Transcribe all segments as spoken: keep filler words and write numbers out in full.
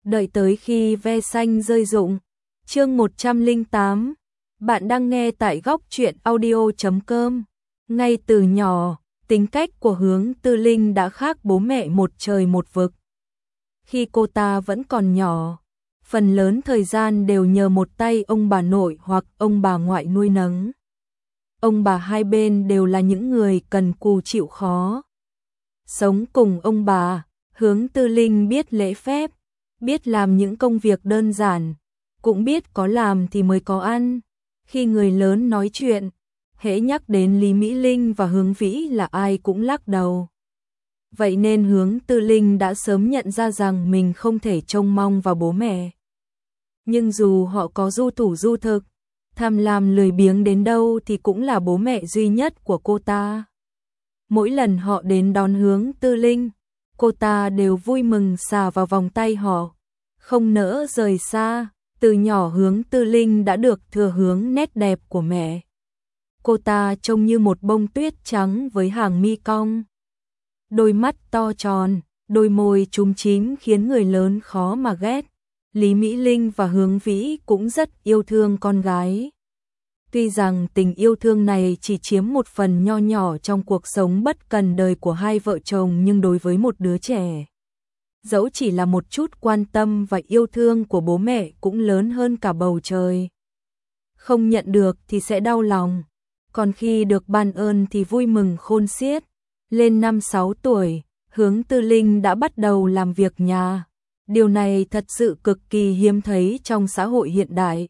Đợi tới khi ve xanh rơi rụng. Chương một trăm lẻ tám. Bạn đang nghe tại góc truyện audio chấm com. Ngay từ nhỏ, tính cách của Hướng Tư Linh đã khác bố mẹ một trời một vực. Khi cô ta vẫn còn nhỏ, phần lớn thời gian đều nhờ một tay ông bà nội hoặc ông bà ngoại nuôi nấng. Ông bà hai bên đều là những người cần cù chịu khó. Sống cùng ông bà, Hướng Tư Linh biết lễ phép, biết làm những công việc đơn giản, cũng biết có làm thì mới có ăn. Khi người lớn nói chuyện, hễ nhắc đến Lý Mỹ Linh và Hướng Vĩ là ai cũng lắc đầu. Vậy nên Hướng Tư Linh đã sớm nhận ra rằng mình không thể trông mong vào bố mẹ. Nhưng dù họ có du thủ du thực, tham lam lười biếng đến đâu thì cũng là bố mẹ duy nhất của cô ta. Mỗi lần họ đến đón Hướng Tư Linh, cô ta đều vui mừng xà vào vòng tay họ, không nỡ rời xa. Từ nhỏ Hướng Tư Linh đã được thừa hưởng nét đẹp của mẹ. Cô ta trông như một bông tuyết trắng với hàng mi cong. Đôi mắt to tròn, đôi môi chúm chím khiến người lớn khó mà ghét. Lý Mỹ Linh và Hướng Vĩ cũng rất yêu thương con gái. Tuy rằng tình yêu thương này chỉ chiếm một phần nho nhỏ trong cuộc sống bất cần đời của hai vợ chồng, nhưng đối với một đứa trẻ, dẫu chỉ là một chút quan tâm và yêu thương của bố mẹ cũng lớn hơn cả bầu trời. Không nhận được thì sẽ đau lòng, còn khi được ban ơn thì vui mừng khôn xiết. Lên năm sáu tuổi, Hướng Tư Linh đã bắt đầu làm việc nhà. Điều này thật sự cực kỳ hiếm thấy trong xã hội hiện đại.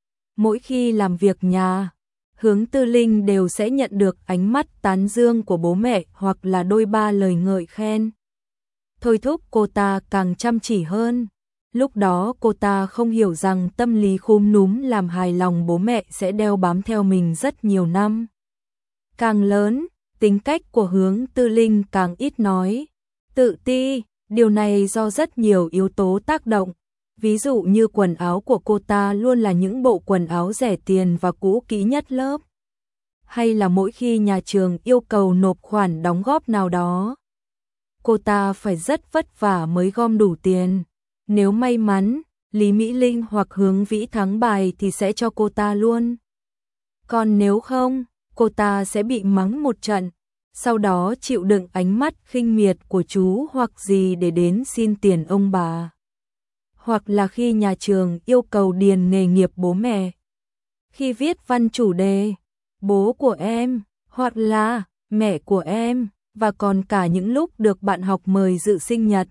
Mỗi khi làm việc nhà, Hướng Tư Linh đều sẽ nhận được ánh mắt tán dương của bố mẹ hoặc là đôi ba lời ngợi khen. Thôi thúc cô ta càng chăm chỉ hơn. Lúc đó cô ta không hiểu rằng tâm lý khúm núm làm hài lòng bố mẹ sẽ đeo bám theo mình rất nhiều năm. Càng lớn, tính cách của Hướng Tư Linh càng ít nói, tự ti. Điều này do rất nhiều yếu tố tác động. Ví dụ như quần áo của cô ta luôn là những bộ quần áo rẻ tiền và cũ kỹ nhất lớp. Hay là mỗi khi nhà trường yêu cầu nộp khoản đóng góp nào đó, cô ta phải rất vất vả mới gom đủ tiền. Nếu may mắn, Lý Mỹ Linh hoặc Hướng Vĩ thắng bài thì sẽ cho cô ta luôn. Còn nếu không, cô ta sẽ bị mắng một trận, sau đó chịu đựng ánh mắt khinh miệt của chú hoặc gì để đến xin tiền ông bà. Hoặc là khi nhà trường yêu cầu điền nghề nghiệp bố mẹ, khi viết văn chủ đề, bố của em, hoặc là mẹ của em, và còn cả những lúc được bạn học mời dự sinh nhật,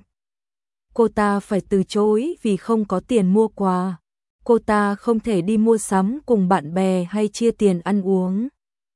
cô ta phải từ chối vì không có tiền mua quà. Cô ta không thể đi mua sắm cùng bạn bè hay chia tiền ăn uống.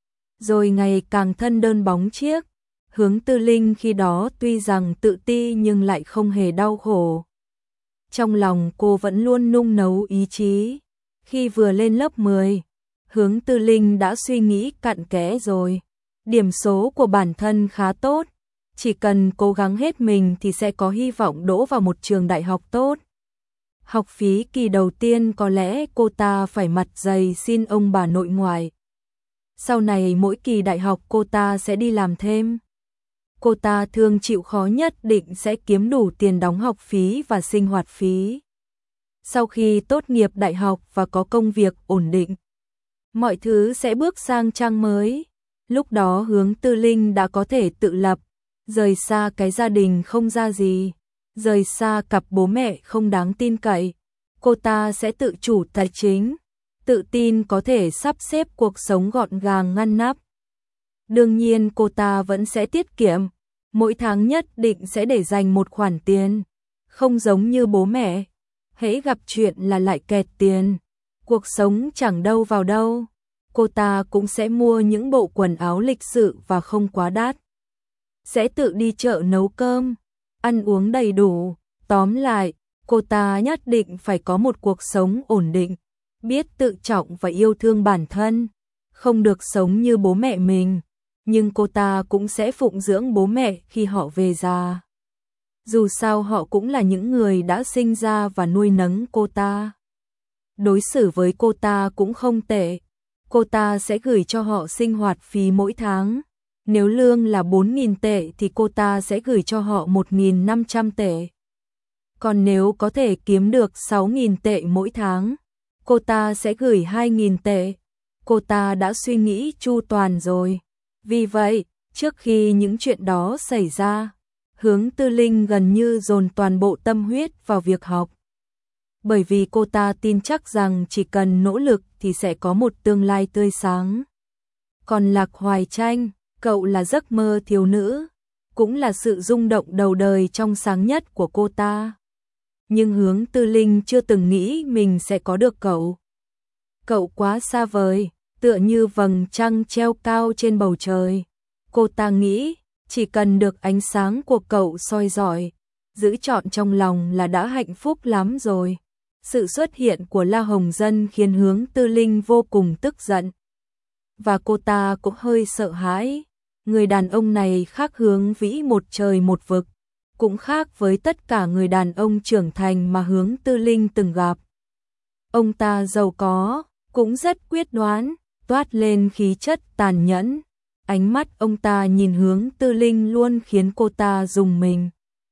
Rồi ngày càng thân đơn bóng chiếc, Hướng Tư Linh khi đó tuy rằng tự ti nhưng lại không hề đau khổ. Trong lòng cô vẫn luôn nung nấu ý chí. Khi vừa lên lớp mười, Hướng Tư Linh đã suy nghĩ cặn kẽ rồi. Điểm số của bản thân khá tốt, chỉ cần cố gắng hết mình thì sẽ có hy vọng đỗ vào một trường đại học tốt. Học phí kỳ đầu tiên có lẽ cô ta phải mặt dày xin ông bà nội ngoại. Sau này mỗi kỳ đại học cô ta sẽ đi làm thêm. Cô ta thường chịu khó nhất định sẽ kiếm đủ tiền đóng học phí và sinh hoạt phí. Sau khi tốt nghiệp đại học và có công việc ổn định, mọi thứ sẽ bước sang trang mới. Lúc đó Hướng Tư Linh đã có thể tự lập, rời xa cái gia đình không ra gì, rời xa cặp bố mẹ không đáng tin cậy. Cô ta sẽ tự chủ tài chính, tự tin có thể sắp xếp cuộc sống gọn gàng ngăn nắp. Đương nhiên cô ta vẫn sẽ tiết kiệm, mỗi tháng nhất định sẽ để dành một khoản tiền, không giống như bố mẹ, hễ gặp chuyện là lại kẹt tiền, cuộc sống chẳng đâu vào đâu. Cô ta cũng sẽ mua những bộ quần áo lịch sự và không quá đắt, sẽ tự đi chợ nấu cơm, ăn uống đầy đủ. Tóm lại, cô ta nhất định phải có một cuộc sống ổn định, biết tự trọng và yêu thương bản thân, không được sống như bố mẹ mình, nhưng cô ta cũng sẽ phụng dưỡng bố mẹ khi họ về già. Dù sao họ cũng là những người đã sinh ra và nuôi nấng cô ta. Đối xử với cô ta cũng không tệ, cô ta sẽ gửi cho họ sinh hoạt phí mỗi tháng. Nếu lương là bốn nghìn tệ thì cô ta sẽ gửi cho họ một nghìn năm trăm tệ. Còn nếu có thể kiếm được sáu nghìn tệ mỗi tháng, cô ta sẽ gửi hai nghìn tệ. Cô ta đã suy nghĩ chu toàn rồi. Vì vậy, trước khi những chuyện đó xảy ra, Hướng Tư Linh gần như dồn toàn bộ tâm huyết vào việc học. Bởi vì cô ta tin chắc rằng chỉ cần nỗ lực thì sẽ có một tương lai tươi sáng. Còn Lạc Hoài Tranh, cậu là giấc mơ thiếu nữ, cũng là sự rung động đầu đời trong sáng nhất của cô ta. Nhưng Hướng Tư Linh chưa từng nghĩ mình sẽ có được cậu. Cậu quá xa vời, tựa như vầng trăng treo cao trên bầu trời. Cô ta nghĩ, chỉ cần được ánh sáng của cậu soi rọi, giữ trọn trong lòng là đã hạnh phúc lắm rồi. Sự xuất hiện của La Hồng Dân khiến Hướng Tư Linh vô cùng tức giận. Và cô ta cũng hơi sợ hãi. Người đàn ông này khác Hướng Vĩ một trời một vực, cũng khác với tất cả người đàn ông trưởng thành mà Hướng Tư Linh từng gặp. Ông ta giàu có, cũng rất quyết đoán, toát lên khí chất tàn nhẫn. Ánh mắt ông ta nhìn Hướng Tư Linh luôn khiến cô ta rùng mình.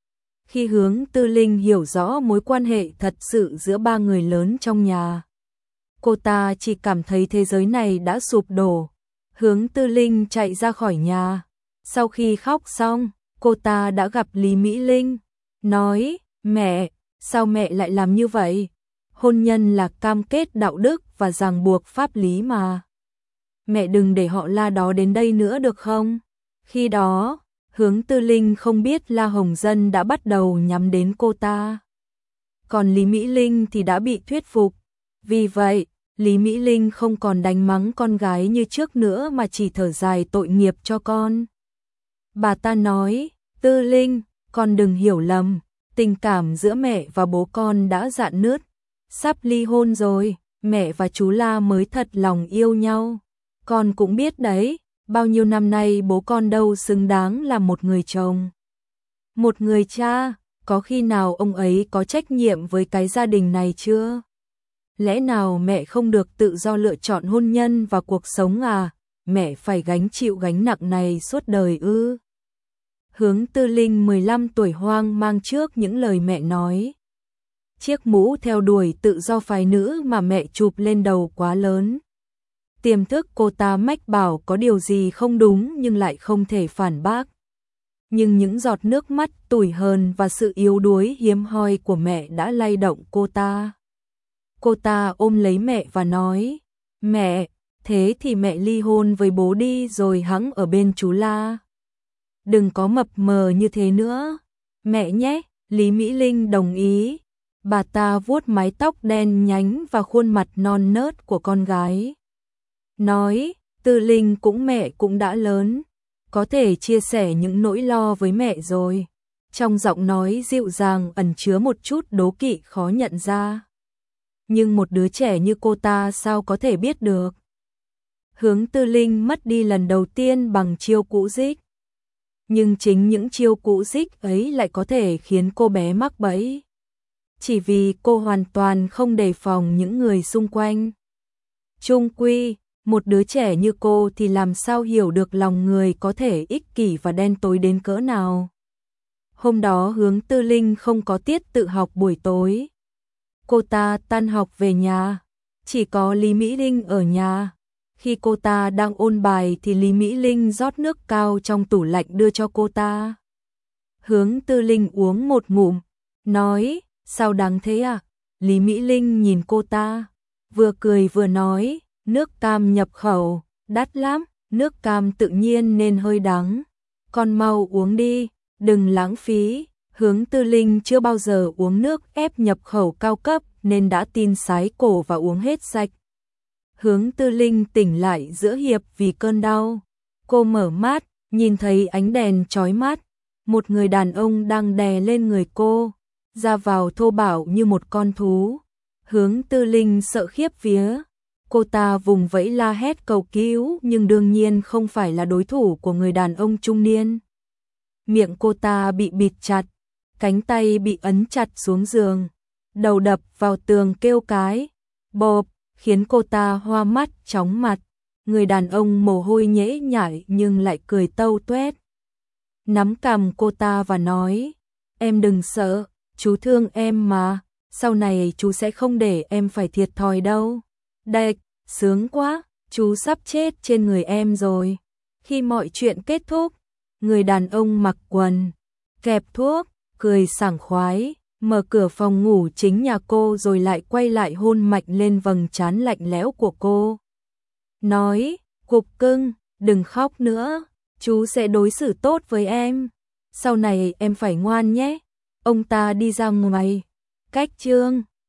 Khi Hướng Tư Linh hiểu rõ mối quan hệ thật sự giữa ba người lớn trong nhà, cô ta chỉ cảm thấy thế giới này đã sụp đổ. Hướng Tư Linh chạy ra khỏi nhà. Sau khi khóc xong, cô ta đã gặp Lý Mỹ Linh, nói, mẹ, sao mẹ lại làm như vậy? Hôn nhân là cam kết đạo đức và ràng buộc pháp lý mà. Mẹ đừng để họ La đó đến đây nữa được không? Khi đó, Hướng Tư Linh không biết La Hồng Dân đã bắt đầu nhắm đến cô ta. Còn Lý Mỹ Linh thì đã bị thuyết phục. Vì vậy, Lý Mỹ Linh không còn đánh mắng con gái như trước nữa mà chỉ thở dài tội nghiệp cho con. Bà ta nói, Tư Linh, con đừng hiểu lầm, tình cảm giữa mẹ và bố con đã rạn nứt, sắp ly hôn rồi, mẹ và chú La mới thật lòng yêu nhau. Con cũng biết đấy, bao nhiêu năm nay bố con đâu xứng đáng là một người chồng. Một người cha, có khi nào ông ấy có trách nhiệm với cái gia đình này chưa? Lẽ nào mẹ không được tự do lựa chọn hôn nhân và cuộc sống à? Mẹ phải gánh chịu gánh nặng này suốt đời ư? Hướng Tư Linh mười lăm tuổi hoang mang trước những lời mẹ nói. Chiếc mũ theo đuổi tự do phái nữ mà mẹ chụp lên đầu quá lớn. Tiềm thức cô ta mách bảo có điều gì không đúng nhưng lại không thể phản bác. Nhưng những giọt nước mắt tủi hờn và sự yếu đuối hiếm hoi của mẹ đã lay động cô ta. Cô ta ôm lấy mẹ và nói, mẹ, thế thì mẹ ly hôn với bố đi rồi hẵng ở bên chú La. Đừng có mập mờ như thế nữa, mẹ nhé. Lý Mỹ Linh đồng ý. Bà ta vuốt mái tóc đen nhánh và khuôn mặt non nớt của con gái. Nói, Tư Linh cũng mẹ cũng đã lớn, có thể chia sẻ những nỗi lo với mẹ rồi. Trong giọng nói dịu dàng ẩn chứa một chút đố kỵ khó nhận ra. Nhưng một đứa trẻ như cô ta sao có thể biết được. Hướng Tư Linh mất đi lần đầu tiên bằng chiêu cũ dích. Nhưng chính những chiêu cũ dích ấy lại có thể khiến cô bé mắc bẫy. Chỉ vì cô hoàn toàn không đề phòng những người xung quanh. Chung quy, một đứa trẻ như cô thì làm sao hiểu được lòng người có thể ích kỷ và đen tối đến cỡ nào. Hôm đó Hướng Tư Linh không có tiết tự học buổi tối. Cô ta tan học về nhà, chỉ có Lý Mỹ Linh ở nhà. Khi cô ta đang ôn bài thì Lý Mỹ Linh rót nước cao trong tủ lạnh đưa cho cô ta. Hướng Tư Linh uống một ngụm, nói, sao đáng thế à? Lý Mỹ Linh nhìn cô ta, vừa cười vừa nói, nước cam nhập khẩu, đắt lắm, nước cam tự nhiên nên hơi đắng. Con mau uống đi, đừng lãng phí. Hướng Tư Linh chưa bao giờ uống nước ép nhập khẩu cao cấp nên đã tin sái cổ và uống hết sạch. Hướng Tư Linh tỉnh lại giữa hiệp vì cơn đau. Cô mở mắt, nhìn thấy ánh đèn chói mắt. Một người đàn ông đang đè lên người cô, ra vào thô bạo như một con thú. Hướng Tư Linh sợ khiếp vía. Cô ta vùng vẫy la hét cầu cứu nhưng đương nhiên không phải là đối thủ của người đàn ông trung niên. Miệng cô ta bị bịt chặt, cánh tay bị ấn chặt xuống giường, đầu đập vào tường kêu cái, bộp, khiến cô ta hoa mắt chóng mặt. Người đàn ông mồ hôi nhễ nhại nhưng lại cười tâu tuét. Nắm cằm cô ta và nói, em đừng sợ, chú thương em mà, sau này chú sẽ không để em phải thiệt thòi đâu. Đạch, sướng quá, chú sắp chết trên người em rồi. Khi mọi chuyện kết thúc, người đàn ông mặc quần, kẹp thuốc, cười sảng khoái, mở cửa phòng ngủ chính nhà cô rồi lại quay lại hôn mạnh lên vầng trán lạnh lẽo của cô. Nói, Cục cưng, đừng khóc nữa, chú sẽ đối xử tốt với em. Sau này em phải ngoan nhé. Ông ta đi ra ngoài. Cách chương